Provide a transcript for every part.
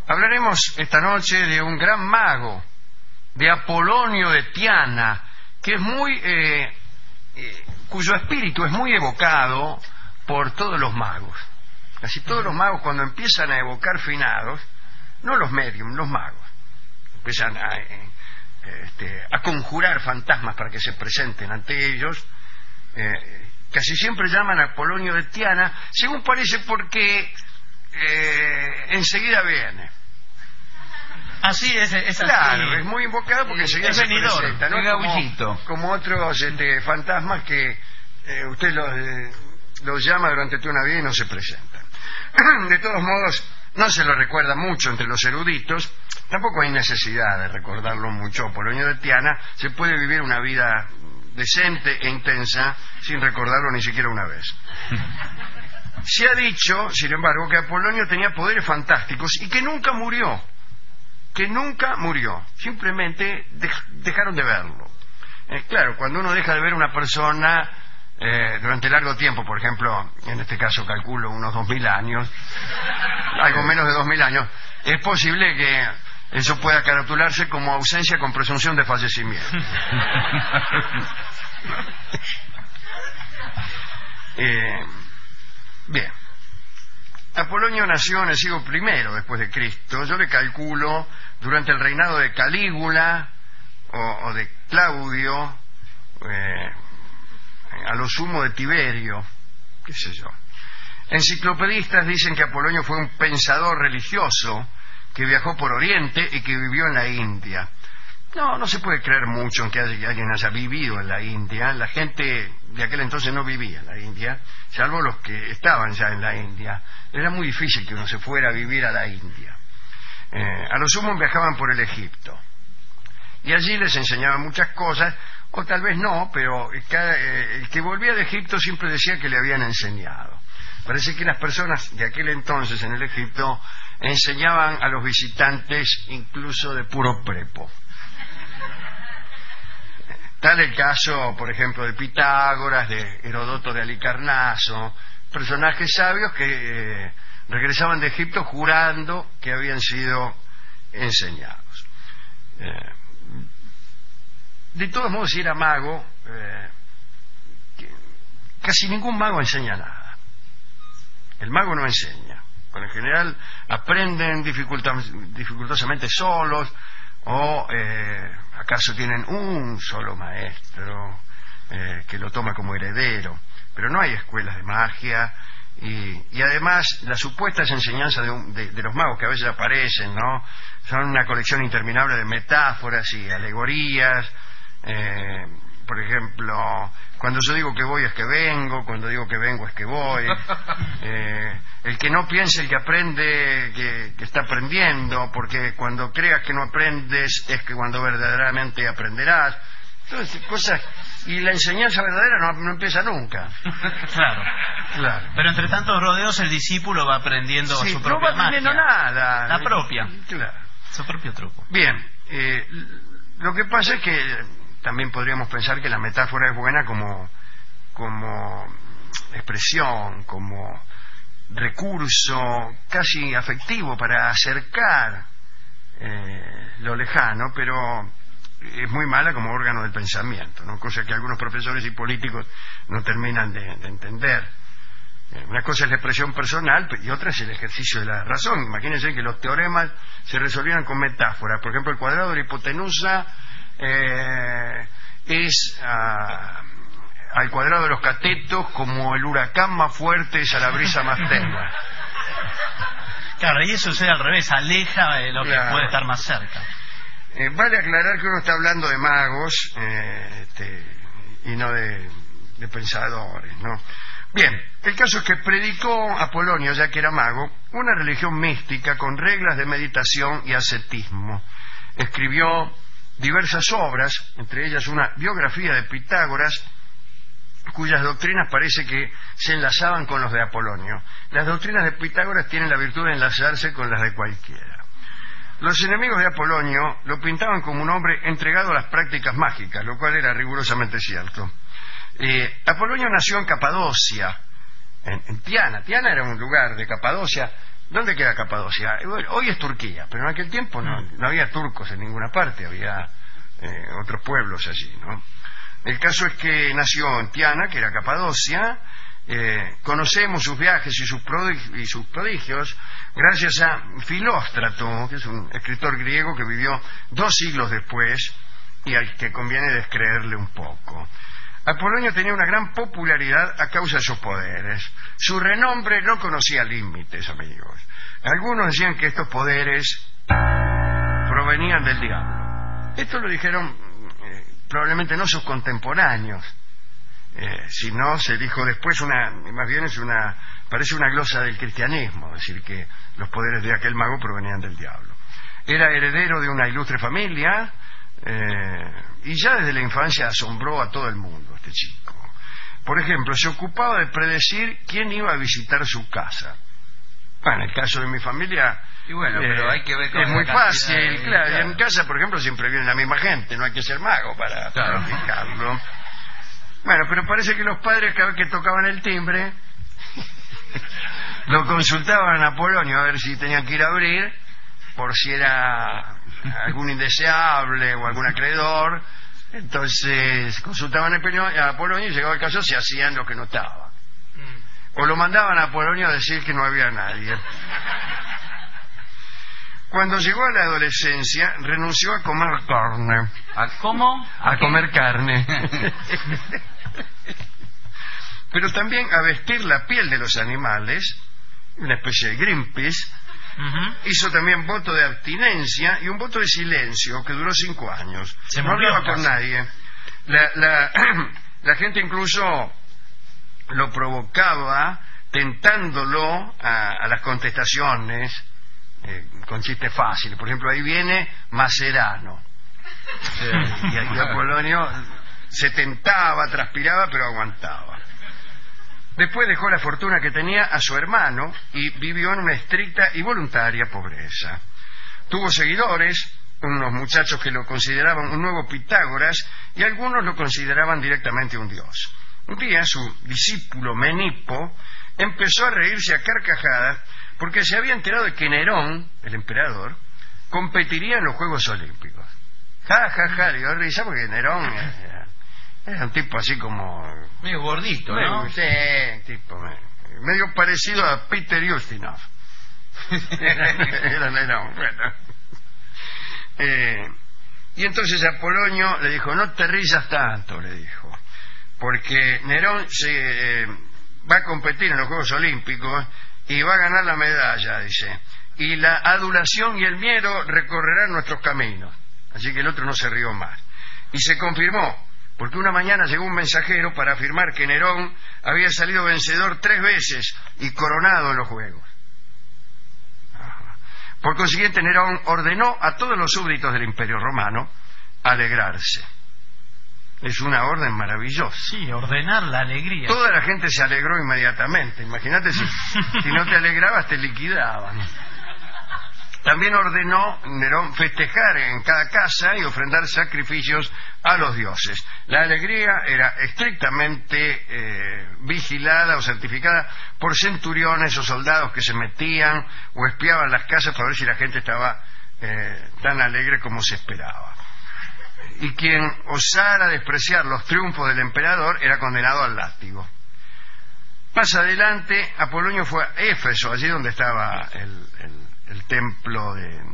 Hablaremos esta noche de un gran mago, de Apolonio de Tiana, que es muy, cuyo espíritu es muy evocado por todos los magos. Casi todos los magos, cuando empiezan a evocar finados, no los medium, los magos, empiezan a conjurar fantasmas para que se presenten ante ellos, casi siempre llaman a Apolonio de Tiana, según parece, porque enseguida viene. Así es así. Claro, es muy invocado porque enseguida se presenta, ¿no? Como otros fantasmas que usted los llama durante toda una vida y no se presentan. De todos modos, no se lo recuerda mucho entre los eruditos, tampoco hay necesidad de recordarlo mucho. Apolonio de Tiana se puede vivir una vida decente e intensa sin recordarlo ni siquiera una vez. Se ha dicho, sin embargo, que Apolonio tenía poderes fantásticos y que nunca murió. Simplemente dejaron de verlo. Claro, cuando uno deja de ver una persona durante largo tiempo, por ejemplo, en este caso calculo unos 2000 años, algo menos de 2000 años, es posible que eso pueda caracterizarse como ausencia con presunción de fallecimiento. Bien. Apolonio nació en el siglo I después de Cristo. Yo le calculo durante el reinado de Calígula o de Claudio, a lo sumo de Tiberio, qué sé yo. Enciclopedistas dicen que Apolonio fue un pensador religioso que viajó por Oriente y que vivió en la India. No se puede creer mucho en que alguien haya vivido en la India. La gente de aquel entonces no vivía en la India, salvo los que estaban ya en la India. Era muy difícil que uno se fuera a vivir a la India. A lo sumo viajaban por el Egipto. Y allí les enseñaban muchas cosas, o tal vez no, pero el que volvía de Egipto siempre decía que le habían enseñado. Parece que las personas de aquel entonces en el Egipto enseñaban a los visitantes incluso de puro prepo. Tal el caso, por ejemplo, de Pitágoras, de Herodoto de Halicarnaso, personajes sabios que regresaban de Egipto jurando que habían sido enseñados. De todos modos, si era mago, casi ningún mago enseña nada. El mago no enseña. Por lo general aprenden dificultosamente solos, o acaso tienen un solo maestro que lo toma como heredero. Pero no hay escuelas de magia, y además las supuestas enseñanzas de los magos que a veces aparecen, ¿no?, son una colección interminable de metáforas y alegorías. Por ejemplo, cuando yo digo que voy es que vengo, cuando digo que vengo es que voy. El que no piense, el que aprende, que está aprendiendo, porque cuando creas que no aprendes es que cuando verdaderamente aprenderás. Entonces, cosas. Y la enseñanza verdadera no empieza nunca. Claro. Pero entre tantos rodeos el discípulo va aprendiendo su propia magia. No va aprendiendo nada. La propia. Claro. Su propio truco. Bien. Lo que pasa es que también podríamos pensar que la metáfora es buena como expresión, como recurso casi afectivo para acercar lo lejano, pero es muy mala como órgano del pensamiento, ¿no? Cosa que algunos profesores y políticos no terminan de entender. Una cosa es la expresión personal y otra es el ejercicio de la razón. Imagínense que los teoremas se resolvieran con metáforas. Por ejemplo, el cuadrado de la hipotenusa es al cuadrado de los catetos como el huracán más fuerte es a la brisa más tenue. Claro, y eso sucede al revés, aleja lo que puede estar más cerca. Vale aclarar que uno está hablando de magos y no de pensadores, ¿no? Bien, el caso es que predicó Apolonio, ya que era mago, una religión mística con reglas de meditación y ascetismo. Escribió diversas obras, entre ellas una biografía de Pitágoras, cuyas doctrinas parece que se enlazaban con los de Apolonio. Las doctrinas de Pitágoras tienen la virtud de enlazarse con las de cualquiera. Los enemigos de Apolonio lo pintaban como un hombre entregado a las prácticas mágicas, lo cual era rigurosamente cierto. Apolonio nació en Capadocia, en Tiana. Tiana era un lugar de Capadocia. ¿Dónde queda Capadocia? Bueno, hoy es Turquía, pero en aquel tiempo no había turcos en ninguna parte, había otros pueblos allí, ¿no? El caso es que nació en Tiana, que era Capadocia. Conocemos sus viajes y sus prodigios gracias a Filóstrato, que es un escritor griego que vivió 2 siglos después y al que conviene descreerle un poco. Apolonio tenía una gran popularidad a causa de sus poderes. Su renombre no conocía límites, amigos. Algunos decían que estos poderes provenían del diablo. Esto lo dijeron probablemente no sus contemporáneos, sino se dijo después más bien parece una glosa del cristianismo, decir que los poderes de aquel mago provenían del diablo. Era heredero de una ilustre familia, y ya desde la infancia asombró a todo el mundo este chico. Por ejemplo, se ocupaba de predecir quién iba a visitar su casa. Bueno, en el caso de mi familia, y bueno, pero hay que ver es muy fácil, claro. En casa, por ejemplo, siempre viene la misma gente, no hay que ser mago para fijarlo. Bueno, pero parece que los padres, cada vez que tocaban el timbre, lo consultaban a Apolonio a ver si tenían que ir a abrir, por si era algún indeseable o algún acreedor. Entonces consultaban a Apolonio y llegaba el caso, se hacían lo que notaba. O lo mandaban a Apolonio a decir que no había nadie. Cuando llegó a la adolescencia, renunció a comer carne. ¿A cómo? A comer carne. Pero también a vestir la piel de los animales, una especie de Greenpeace. Hizo también voto de abstinencia y un voto de silencio que duró 5 años. No hablaba con nadie. La gente incluso lo provocaba tentándolo a las contestaciones con chistes fáciles. Por ejemplo, ahí viene Macerano. Y Apolonio se tentaba, transpiraba, pero aguantaba. Después dejó la fortuna que tenía a su hermano y vivió en una estricta y voluntaria pobreza. Tuvo seguidores, unos muchachos que lo consideraban un nuevo Pitágoras y algunos lo consideraban directamente un dios. Un día su discípulo Menipo empezó a reírse a carcajadas porque se había enterado de que Nerón, el emperador, competiría en los Juegos Olímpicos. Le dio risa porque Nerón era un tipo así como... medio gordito, ¿no? Sí, tipo medio parecido a Peter Ustinov. Era Nerón, bueno. Y entonces Apolonio le dijo, no te risas tanto, le dijo, porque Nerón va a competir en los Juegos Olímpicos y va a ganar la medalla, dice, y la adulación y el miedo recorrerán nuestros caminos. Así que el otro no se rió más. Y se confirmó, porque una mañana llegó un mensajero para afirmar que Nerón había salido vencedor 3 veces y coronado en los Juegos. Por consiguiente, Nerón ordenó a todos los súbditos del Imperio Romano alegrarse. Es una orden maravillosa. Sí, ordenar la alegría. Toda la gente se alegró inmediatamente. Imagínate si no te alegrabas te liquidaban. También ordenó Nerón festejar en cada casa y ofrendar sacrificios a los dioses. La alegría era estrictamente vigilada o certificada por centuriones o soldados que se metían o espiaban las casas para ver si la gente estaba tan alegre como se esperaba. Y quien osara despreciar los triunfos del emperador era condenado al látigo. Más adelante, Apolonio fue a Éfeso, allí donde estaba el templo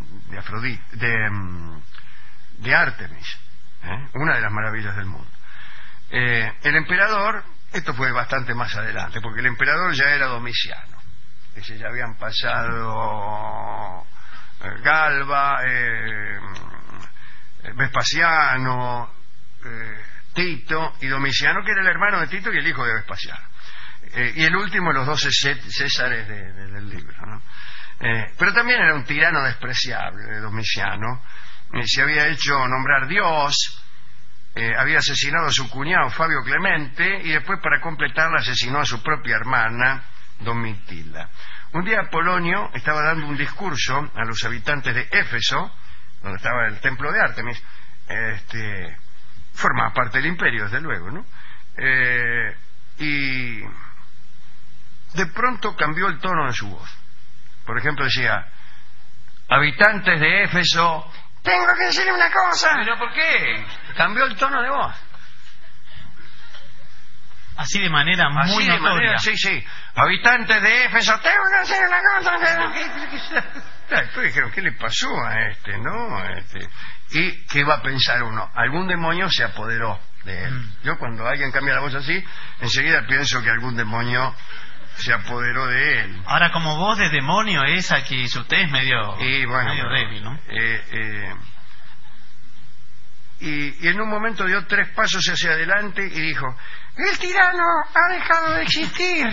de Artemis, una de las maravillas del mundo. El emperador, esto fue bastante más adelante, porque el emperador ya era Domiciano, que ya habían pasado Galba, Vespasiano, Tito y Domiciano, que era el hermano de Tito y el hijo de Vespasiano, y el último, los 12 Césares del libro, ¿no? Pero también era un tirano despreciable, Domiciano. Se había hecho nombrar Dios, había asesinado a su cuñado Fabio Clemente y después, para completarla, asesinó a su propia hermana Domitila. Un día Apolonio estaba dando un discurso a los habitantes de Éfeso, donde estaba el templo de Artemis. Formaba parte del imperio, desde luego, ¿no? Y de pronto cambió el tono de su voz. Por ejemplo, decía: habitantes de Éfeso, tengo que decirle una cosa. ¿Pero por qué? Cambió el tono de voz. Así de manera Así muy de notoria. manera, sí. Habitantes de Éfeso, tengo que decirle una cosa. Después dijeron: ¿qué le pasó a este, no? ¿Y qué va a pensar uno? Algún demonio se apoderó de él. Yo, cuando alguien cambia la voz así, enseguida pienso que algún demonio se apoderó de él. Ahora, como voz de demonio esa que hizo usted es medio, medio débil, ¿no? Y en un momento dio 3 pasos hacia adelante y dijo: el tirano ha dejado de existir.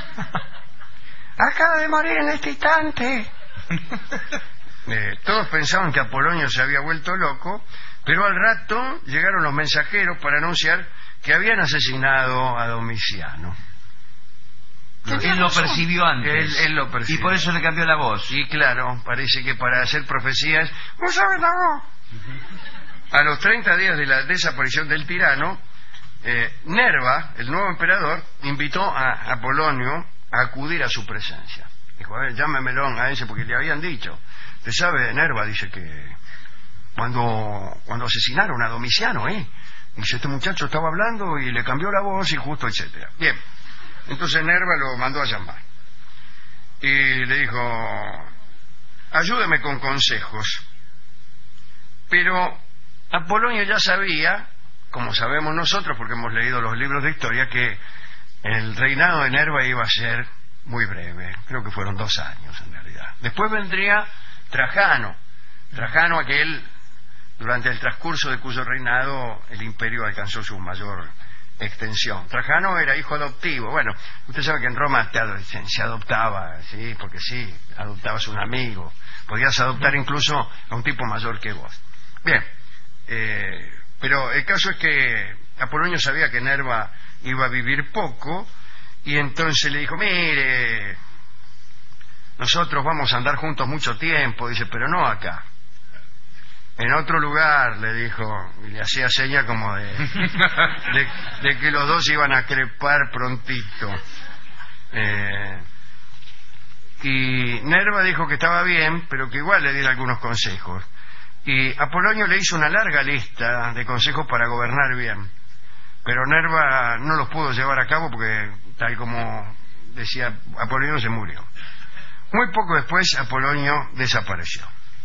Acaba de morir en este instante. Todos pensaban que Apolonio se había vuelto loco, pero al rato llegaron los mensajeros para anunciar que habían asesinado a Domiciano. Él lo percibió antes. Él lo percibió. Y por eso le cambió la voz. Y claro, parece que para hacer profecías, ¿no sabes la voz? A los 30 días de la desaparición del tirano, Nerva, el nuevo emperador, invitó a Apolonio a acudir a su presencia. Dijo: a ver, llámemelo a ese, porque le habían dicho. Usted sabe, Nerva, dice que cuando asesinaron a Domiciano, dice, este muchacho estaba hablando y le cambió la voz y justo, etcétera. Bien, entonces Nerva lo mandó a llamar y le dijo: ayúdeme con consejos. Pero Apolonio ya sabía, como sabemos nosotros porque hemos leído los libros de historia, que el reinado de Nerva iba a ser muy breve. Creo que fueron 2 años en realidad. Después vendría Trajano, aquel durante el transcurso de cuyo reinado el imperio alcanzó su mayor extensión. Trajano era hijo adoptivo. Bueno, usted sabe que en Roma se adoptaba, sí, porque sí, adoptabas un amigo, podías adoptar incluso a un tipo mayor que vos. Bien, pero el caso es que Apolonio sabía que Nerva iba a vivir poco, y entonces le dijo: mire, nosotros vamos a andar juntos mucho tiempo, dice, pero no acá. En otro lugar, le dijo, y le hacía seña como de que los dos iban a crepar prontito. Y Nerva dijo que estaba bien, pero que igual le diera algunos consejos. Y Apolonio le hizo una larga lista de consejos para gobernar bien, pero Nerva no los pudo llevar a cabo porque, tal como decía Apolonio, se murió. Muy poco después Apolonio desapareció.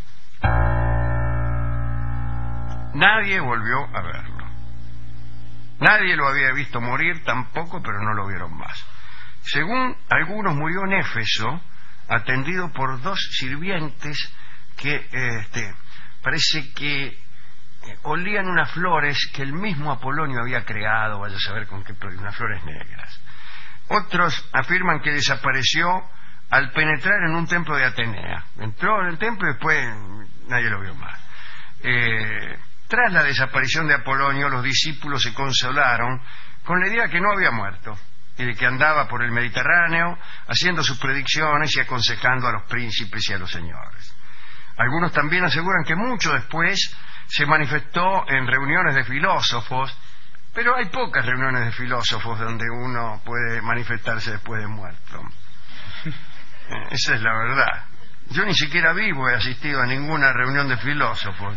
Nadie volvió a verlo. Nadie lo había visto morir tampoco, pero no lo vieron más. Según algunos, murió en Éfeso, atendido por 2 sirvientes que parece que olían unas flores que el mismo Apolonio había creado, vaya a saber con qué, unas flores negras. Otros afirman que desapareció al penetrar en un templo de Atenea. Entró en el templo y después nadie lo vio más. Tras la desaparición de Apolonio, los discípulos se consolaron con la idea que no había muerto y de que andaba por el Mediterráneo haciendo sus predicciones y aconsejando a los príncipes y a los señores. Algunos también aseguran que mucho después se manifestó en reuniones de filósofos, pero hay pocas reuniones de filósofos donde uno puede manifestarse después de muerto. Esa es la verdad. Yo ni siquiera vivo he asistido a ninguna reunión de filósofos.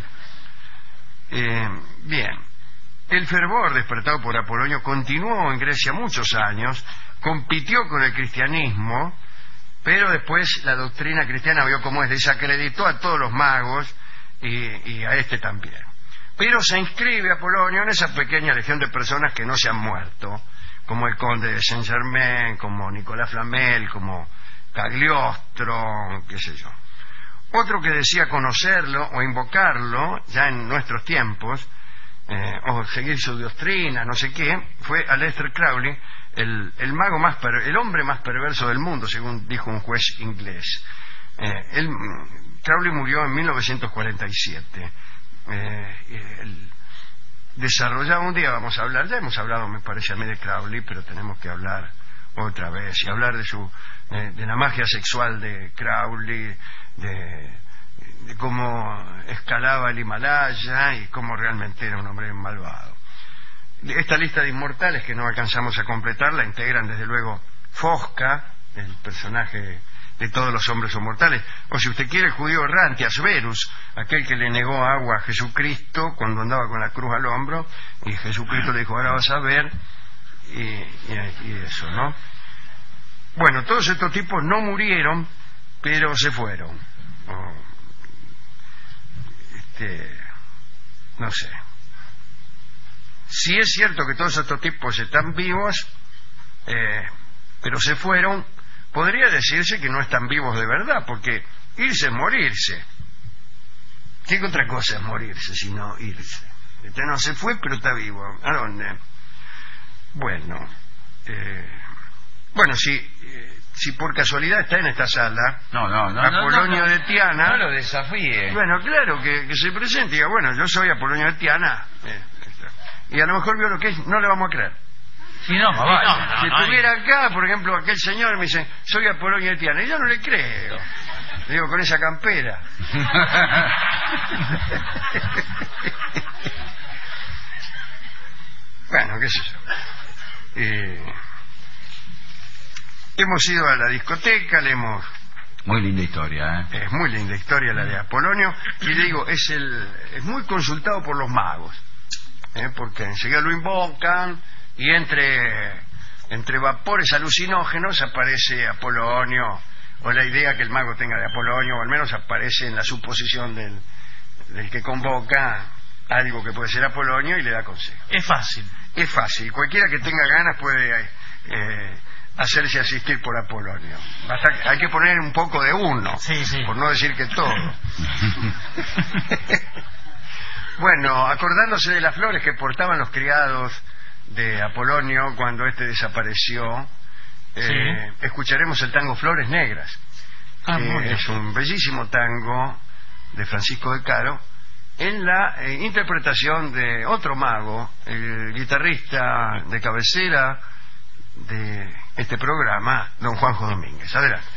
Bien, el fervor despertado por Apolonio continuó en Grecia muchos años, compitió con el cristianismo, pero después la doctrina cristiana vio cómo desacreditó a todos los magos y a este también. Pero se inscribe Apolonio en esa pequeña legión de personas que no se han muerto, como el conde de Saint-Germain, como Nicolás Flamel, como Cagliostro, qué sé yo. Otro que decía conocerlo o invocarlo ya en nuestros tiempos, o seguir su doctrina, no sé qué, fue Aleister Crowley, el mago el hombre más perverso del mundo, según dijo un juez inglés. Crowley murió en 1947. Desarrollaba un día, vamos a hablar, ya hemos hablado, me parece a mí, de Crowley, pero tenemos que hablar otra vez y hablar de la magia sexual de Crowley, de cómo escalaba el Himalaya y cómo realmente era un hombre malvado. Esta lista de inmortales, que no alcanzamos a completar, la integran desde luego Fosca, el personaje de todos los hombres son mortales. O si usted quiere, el judío errante, Asverus, aquel que le negó agua a Jesucristo cuando andaba con la cruz al hombro, y Jesucristo le dijo, ahora vas a ver, y eso, ¿no? Bueno, todos estos tipos no murieron, pero se fueron. No sé. Si es cierto que todos estos tipos están vivos, pero se fueron, podría decirse que no están vivos de verdad, porque irse es morirse. ¿Qué otra cosa es morirse sino irse? No se fue, pero está vivo. ¿A dónde? Bueno, si por casualidad está en esta sala, Apolonio de Tiana, no lo desafíe. Bueno, claro, que se presente y diga, bueno, yo soy Apolonio de Tiana, y a lo mejor vio lo que es, no le vamos a creer. Si estuviera acá, por ejemplo, aquel señor me dice, soy Apolonio de Tiana, y yo no le creo. Le digo, con esa campera. Bueno, qué sé yo. Hemos ido a la discoteca, Muy linda historia, ¿eh? Es muy linda historia la de Apolonio, y le digo, es muy consultado por los magos, porque enseguida lo invocan, y entre vapores alucinógenos aparece Apolonio, o la idea que el mago tenga de Apolonio, o al menos aparece en la suposición del que convoca algo que puede ser Apolonio, y le da consejo. Es fácil, cualquiera que tenga ganas puede hacerse asistir por Apolonio. Hay que poner un poco de uno, por no decir que todo. Bueno, acordándose de las flores que portaban los criados de Apolonio cuando éste desapareció, escucharemos el tango Flores Negras, que es un bellísimo tango de Francisco de Caro, en la interpretación de otro mago, el guitarrista de cabecera de este programa, don Juanjo Domínguez. Adelante.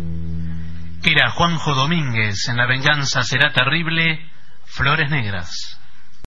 Juanjo Domínguez en La venganza será terrible, Flores Negras.